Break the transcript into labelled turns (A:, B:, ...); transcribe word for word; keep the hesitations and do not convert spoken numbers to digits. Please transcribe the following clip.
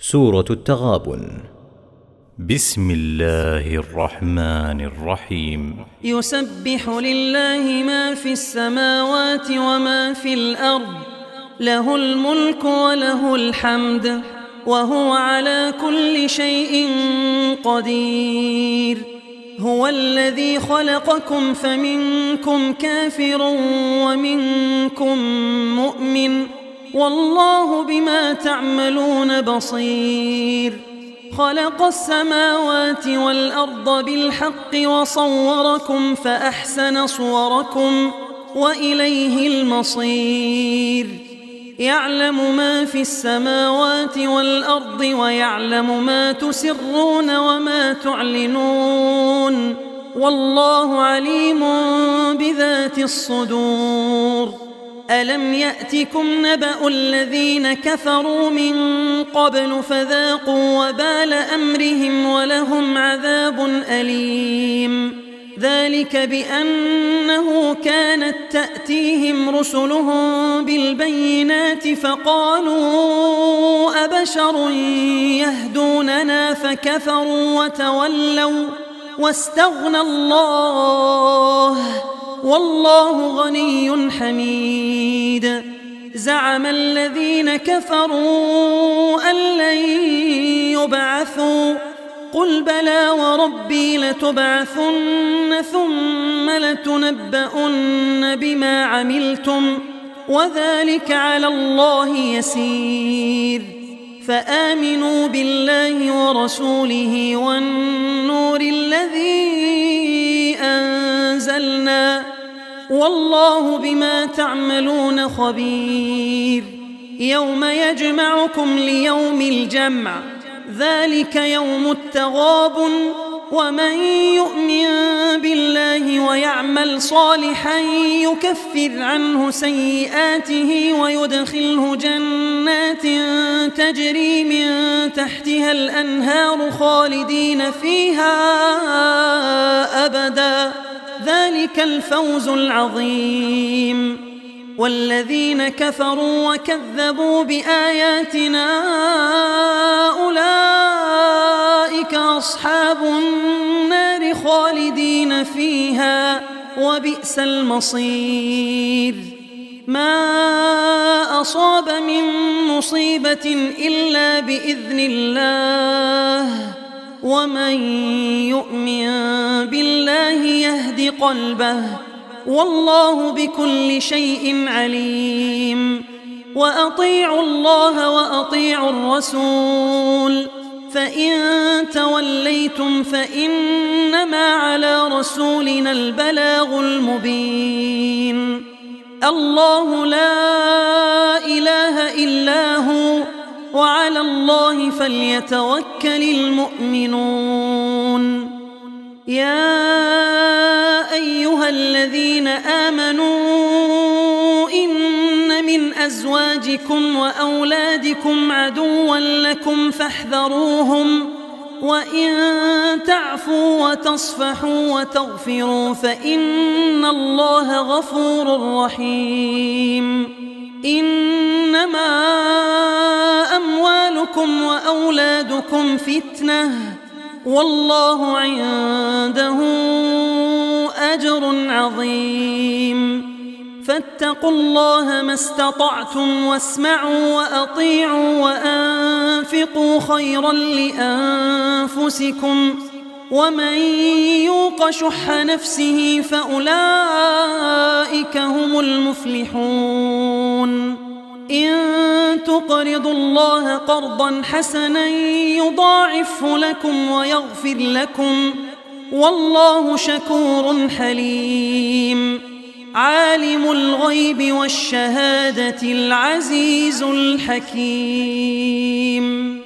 A: سورة التغابن. بسم الله الرحمن الرحيم.
B: يسبح لله ما في السماوات وما في الأرض، له الملك وله الحمد، وهو على كل شيء قدير. هو الذي خلقكم فمنكم كافر ومنكم مؤمن، والله بما تعملون بصير. خلق السماوات والأرض بالحق وصوركم فأحسن صوركم وإليه المصير. يعلم ما في السماوات والأرض ويعلم ما تسرون وما تعلنون، والله عليم بذات الصدور. ألم يأتكم نبأ الذين كفروا من قبل فذاقوا وبال أمرهم ولهم عذاب أليم. ذلك بأنه كانت تأتيهم رسلهم بالبينات فقالوا أبشر يهدوننا فكفروا وتولوا واستغنى الله، والله غني حميد. زعم الذين كفروا أن لن يبعثوا، قل بلى وربي لتبعثن ثم لتنبؤن بما عملتم، وذلك على الله يسير. فآمنوا بالله ورسوله والنور الذي أنزلنا، والله بما تعملون خبير. يوم يجمعكم ليوم الجمع، ذلك يوم التغابن. ومن يؤمن بالله ويعمل صالحا يكفر عنه سيئاته ويدخله جنات تجري من تحتها الأنهار خالدين فيها أبدا، ذلك الفوز العظيم. والذين كفروا وكذبوا بآياتنا أولئك أصحاب النار خالدين فيها، وبئس المصير. ما أصاب من مصيبة إلا بإذن الله، ومن يؤمن بالله يهد قلبه، والله بكل شيء عليم. وأطيعوا الله وأطيعوا الرسول، فإن توليتم فإنما على رسولنا البلاغ المبين. الله لا إله إلا هو، وعلى الله فليتوكل المؤمنون. يا أيها الذين آمنوا إن من أزواجكم وأولادكم عدوا لكم فاحذروهم، وإن تعفوا وتصفحوا وتغفروا فإن الله غفور رحيم. إنما أموالكم وأولادكم فتنة، والله عنده أجر عظيم. فاتقوا الله ما استطعتم واسمعوا وأطيعوا وأنفقوا خيرا لأنفسكم، ومن يوق شح نفسه فأولئك هم المفلحون. إن تقرضوا الله قرضا حسنا يضاعفه لكم ويغفر لكم، والله شكور حليم. عالم الغيب والشهادة العزيز الحكيم.